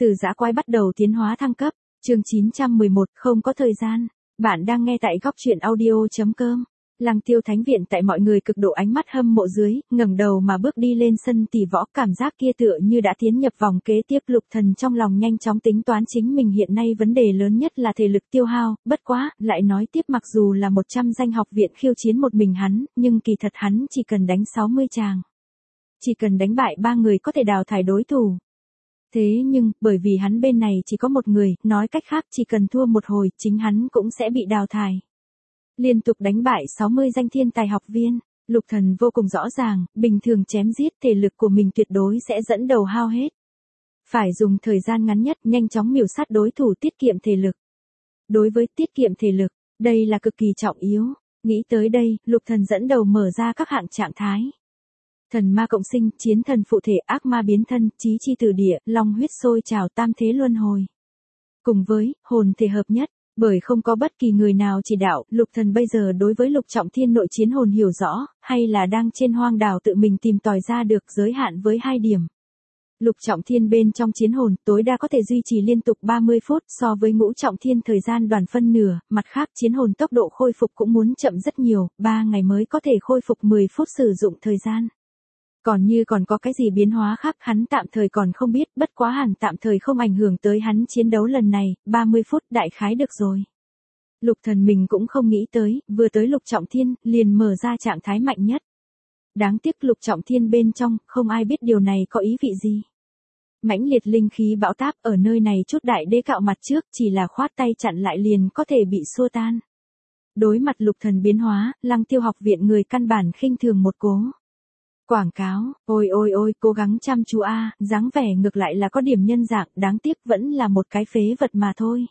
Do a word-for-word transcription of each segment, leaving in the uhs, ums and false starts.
Từ dã quái bắt đầu tiến hóa thăng cấp, chương chín trăm mười một, không có thời gian. Bạn đang nghe tại góc truyện audio chấm com. Lăng Tiêu Thánh Viện tại mọi người cực độ ánh mắt hâm mộ dưới, ngẩng đầu mà bước đi lên sân tỷ võ, cảm giác kia tựa như đã tiến nhập vòng kế tiếp. Lục Thần trong lòng nhanh chóng tính toán chính mình hiện nay vấn đề lớn nhất là thể lực tiêu hao, bất quá, lại nói tiếp mặc dù là một trăm danh học viện khiêu chiến một mình hắn, nhưng kỳ thật hắn chỉ cần đánh sáu mươi tràng. Chỉ cần đánh bại ba người có thể đào thải đối thủ. Thế nhưng, bởi vì hắn bên này chỉ có một người, nói cách khác chỉ cần thua một hồi, chính hắn cũng sẽ bị đào thải. Liên tục đánh bại sáu mươi danh thiên tài học viên, Lục Thần vô cùng rõ ràng, bình thường chém giết thể lực của mình tuyệt đối sẽ dẫn đầu hao hết. Phải dùng thời gian ngắn nhất nhanh chóng miểu sát đối thủ, tiết kiệm thể lực. Đối với tiết kiệm thể lực, đây là cực kỳ trọng yếu. Nghĩ tới đây, Lục Thần dẫn đầu mở ra các hạng trạng thái. Thần ma cộng sinh, chiến thần phụ thể, ác ma biến thân, chí chi từ địa, long huyết sôi trào, tam thế luân hồi. Cùng với, hồn thể hợp nhất, bởi không có bất kỳ người nào chỉ đạo, Lục Thần bây giờ đối với Lục Trọng Thiên nội chiến hồn hiểu rõ, hay là đang trên hoang đảo tự mình tìm tòi ra được, giới hạn với hai điểm. Lục Trọng Thiên bên trong chiến hồn, tối đa có thể duy trì liên tục ba mươi phút, so với Ngũ Trọng Thiên thời gian đoàn phân nửa, mặt khác chiến hồn tốc độ khôi phục cũng muốn chậm rất nhiều, ba ngày mới có thể khôi phục mười phút sử dụng thời gian. Còn như còn có cái gì biến hóa khác hắn tạm thời còn không biết, bất quá hẳn tạm thời không ảnh hưởng tới hắn chiến đấu lần này, ba mươi phút đại khái được rồi. Lục Thần mình cũng không nghĩ tới, vừa tới Lục Trọng Thiên, liền mở ra trạng thái mạnh nhất. Đáng tiếc Lục Trọng Thiên bên trong, không ai biết điều này có ý vị gì. Mãnh liệt linh khí bão táp ở nơi này chút đại đế cạo mặt trước, chỉ là khoát tay chặn lại liền có thể bị xua tan. Đối mặt Lục Thần biến hóa, Lăng Tiêu học viện người căn bản khinh thường một cố. Quảng cáo, ôi ôi ôi, cố gắng chăm chú a, dáng vẻ ngược lại là có điểm nhân dạng, đáng tiếc vẫn là một cái phế vật mà thôi.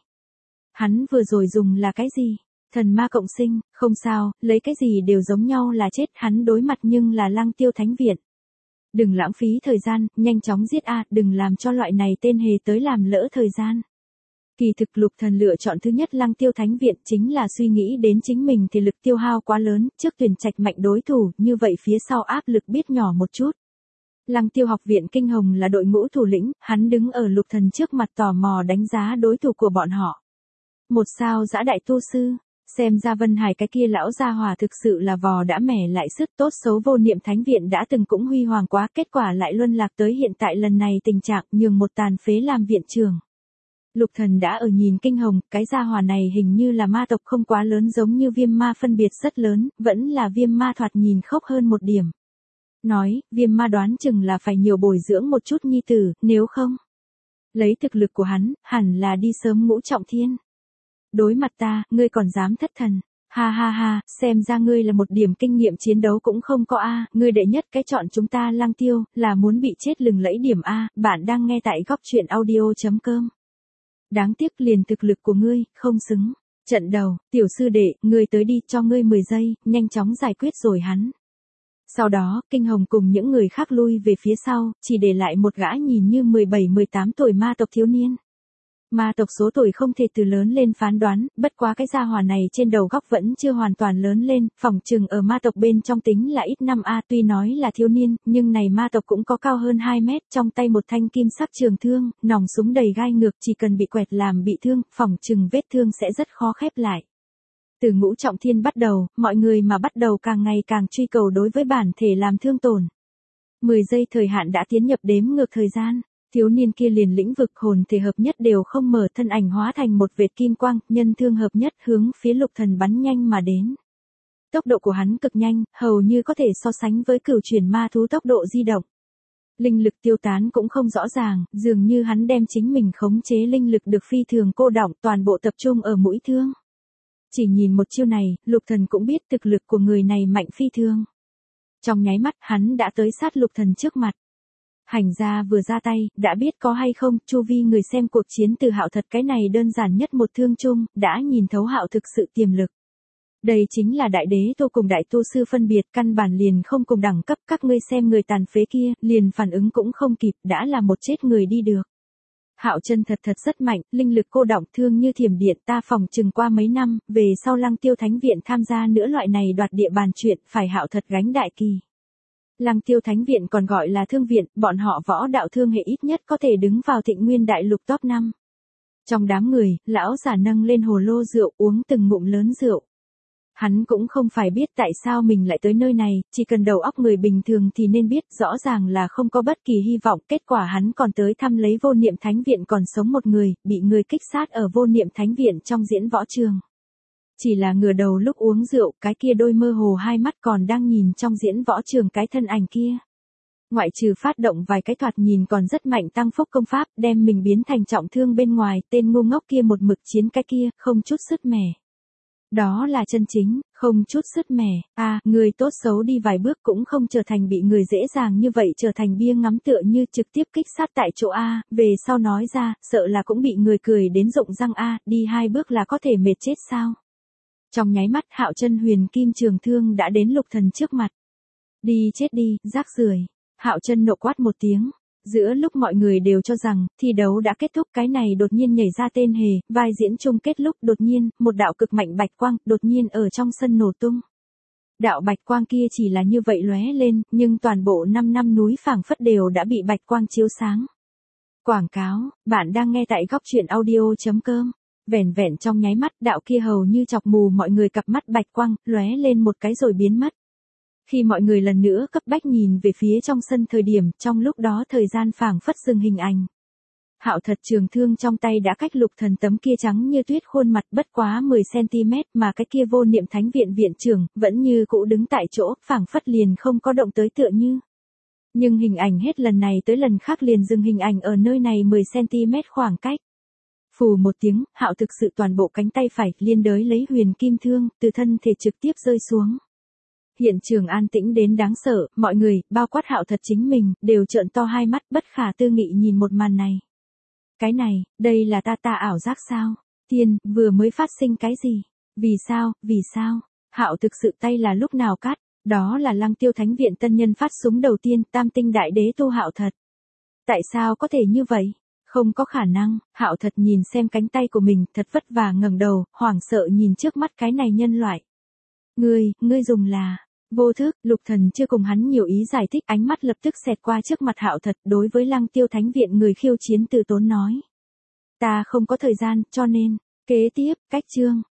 Hắn vừa rồi dùng là cái gì? Thần ma cộng sinh, không sao, lấy cái gì đều giống nhau là chết, hắn đối mặt nhưng là Lăng Tiêu Thánh Viện. Đừng lãng phí thời gian, nhanh chóng giết a, đừng làm cho loại này tên hề tới làm lỡ thời gian. Kỳ thực Lục Thần lựa chọn thứ nhất Lăng Tiêu Thánh Viện chính là suy nghĩ đến chính mình thì lực tiêu hao quá lớn, trước tuyển trạch mạnh đối thủ, như vậy phía sau áp lực biết nhỏ một chút. Lăng Tiêu học viện Kinh Hồng là đội ngũ thủ lĩnh, hắn đứng ở Lục Thần trước mặt tò mò đánh giá đối thủ của bọn họ. Một sao dã đại tu sư, xem ra Vân Hải cái kia lão gia hòa thực sự là vò đã mẻ lại sức, tốt xấu Vô Niệm Thánh Viện đã từng cũng huy hoàng quá, kết quả lại luân lạc tới hiện tại lần này tình trạng nhường một tàn phế làm viện trưởng. Lục Thần đã ở nhìn Kinh Hồng, cái gia hỏa này hình như là ma tộc không quá lớn, giống như Viêm Ma phân biệt rất lớn, vẫn là Viêm Ma thoạt nhìn khốc hơn một điểm. Nói, Viêm Ma đoán chừng là phải nhiều bồi dưỡng một chút nhi tử, nếu không, lấy thực lực của hắn, hẳn là đi sớm Ngũ Trọng Thiên. Đối mặt ta, ngươi còn dám thất thần. Ha ha ha, xem ra ngươi là một điểm kinh nghiệm chiến đấu cũng không có a, ngươi đệ nhất cái chọn chúng ta Lăng Tiêu, là muốn bị chết lừng lẫy điểm a, bạn đang nghe tại góc truyện audio chấm com. Đáng tiếc liền thực lực của ngươi, không xứng. Trận đầu, tiểu sư đệ, ngươi tới đi, cho ngươi mười giây, nhanh chóng giải quyết rồi hắn. Sau đó, Kinh Hồng cùng những người khác lui về phía sau, chỉ để lại một gã nhìn như mười bảy mười tám tuổi ma tộc thiếu niên. Ma tộc số tuổi không thể từ lớn lên phán đoán, bất quá cái gia hỏa này trên đầu góc vẫn chưa hoàn toàn lớn lên, phỏng chừng ở ma tộc bên trong tính là ít năm a, tuy nói là thiếu niên, nhưng này ma tộc cũng có cao hơn hai mét, trong tay một thanh kim sắc trường thương, nòng súng đầy gai ngược, chỉ cần bị quẹt làm bị thương, phỏng chừng vết thương sẽ rất khó khép lại. Từ Ngũ Trọng Thiên bắt đầu, mọi người mà bắt đầu càng ngày càng truy cầu đối với bản thể làm thương tổn. mười giây thời hạn đã tiến nhập đếm ngược thời gian. Thiếu niên kia liền lĩnh vực hồn thể hợp nhất đều không mở, thân ảnh hóa thành một vệt kim quang, nhân thương hợp nhất hướng phía Lục Thần bắn nhanh mà đến. Tốc độ của hắn cực nhanh, hầu như có thể so sánh với cửu chuyển ma thú tốc độ di động. Linh lực tiêu tán cũng không rõ ràng, dường như hắn đem chính mình khống chế linh lực được phi thường cô đọng, toàn bộ tập trung ở mũi thương. Chỉ nhìn một chiêu này, Lục Thần cũng biết thực lực của người này mạnh phi thường. Trong nháy mắt, hắn đã tới sát Lục Thần trước mặt. Hành gia vừa ra tay, đã biết có hay không, chu vi người xem cuộc chiến từ Hạo thật cái này đơn giản nhất một thương chung, đã nhìn thấu Hạo thực sự tiềm lực. Đây chính là đại đế tô cùng đại tu sư phân biệt, căn bản liền không cùng đẳng cấp, các ngươi xem người tàn phế kia, liền phản ứng cũng không kịp, đã là một chết người đi được. Hạo chân thật thật rất mạnh, linh lực cô đọng thương như thiểm điện, ta phòng chừng qua mấy năm, về sau Lăng Tiêu Thánh Viện tham gia nữa loại này đoạt địa bàn chuyện, phải Hạo thật gánh đại kỳ. Lăng Tiêu Thánh Viện còn gọi là Thương Viện, bọn họ võ đạo thương hệ ít nhất có thể đứng vào Thịnh Nguyên Đại Lục top năm. Trong đám người, lão giả nâng lên hồ lô rượu uống từng ngụm lớn rượu. Hắn cũng không phải biết tại sao mình lại tới nơi này, chỉ cần đầu óc người bình thường thì nên biết rõ ràng là không có bất kỳ hy vọng. Kết quả hắn còn tới thăm lấy Vô Niệm Thánh Viện còn sống một người, bị người kích sát ở Vô Niệm Thánh Viện trong diễn võ trường. Chỉ là ngửa đầu lúc uống rượu, cái kia đôi mơ hồ hai mắt còn đang nhìn trong diễn võ trường cái thân ảnh kia. Ngoại trừ phát động vài cái thoạt nhìn còn rất mạnh tăng phúc công pháp, đem mình biến thành trọng thương bên ngoài, tên ngu ngốc kia một mực chiến cái kia, không chút sứt mẻ. Đó là chân chính, không chút sứt mẻ, à, người tốt xấu đi vài bước cũng không trở thành bị người dễ dàng như vậy trở thành bia ngắm tựa như trực tiếp kích sát tại chỗ A, về sau nói ra, sợ là cũng bị người cười đến rụng răng A, đi hai bước là có thể mệt chết sao. Trong nháy mắt Hạo Chân huyền kim trường thương đã đến Lục Thần trước mặt. Đi chết đi, rác rưởi. Hạo Chân nộ quát một tiếng. Giữa lúc mọi người đều cho rằng thi đấu đã kết thúc, cái này đột nhiên nhảy ra tên hề, vai diễn chung kết lúc đột nhiên, một đạo cực mạnh bạch quang đột nhiên ở trong sân nổ tung. Đạo bạch quang kia chỉ là như vậy lóe lên, nhưng toàn bộ năm năm núi phảng phất đều đã bị bạch quang chiếu sáng. Quảng cáo, bạn đang nghe tại góc truyện audio chấm com. Vẻn vẹn trong nháy mắt, đạo kia hầu như chọc mù mọi người cặp mắt bạch quang, lóe lên một cái rồi biến mất. Khi mọi người lần nữa cấp bách nhìn về phía trong sân thời điểm, trong lúc đó thời gian phảng phất dừng hình ảnh. Hạo Thật trường thương trong tay đã cách Lục Thần tấm kia trắng như tuyết khuôn mặt bất quá mười xăng-ti-mét, mà cái kia Vô Niệm Thánh Viện viện trưởng vẫn như cũ đứng tại chỗ, phảng phất liền không có động tới tựa như. Nhưng hình ảnh hết lần này tới lần khác liền dừng hình ảnh ở nơi này mười xăng-ti-mét khoảng cách. Phù một tiếng, Hạo thực sự toàn bộ cánh tay phải liên đới lấy huyền kim thương, từ thân thể trực tiếp rơi xuống. Hiện trường an tĩnh đến đáng sợ, mọi người, bao quát Hạo Thật chính mình, đều trợn to hai mắt bất khả tư nghị nhìn một màn này. Cái này, đây là ta ta ảo giác sao? Tiên, vừa mới phát sinh cái gì? Vì sao, vì sao? Hạo thực sự tay là lúc nào cắt? Đó là Lăng Tiêu Thánh Viện tân nhân phát súng đầu tiên, tam tinh đại đế tu Hạo Thật. Tại sao có thể như vậy? Không có khả năng. Hạo Thật nhìn xem cánh tay của mình, thật vất vả ngẩng đầu, hoảng sợ nhìn trước mắt cái này nhân loại. Ngươi, ngươi dùng là vô thức. Lục Thần chưa cùng hắn nhiều ý giải thích, ánh mắt lập tức xẹt qua trước mặt Hạo Thật, đối với Lăng Tiêu Thánh Viện người khiêu chiến từ tốn nói. Ta không có thời gian, cho nên, kế tiếp, cách chương.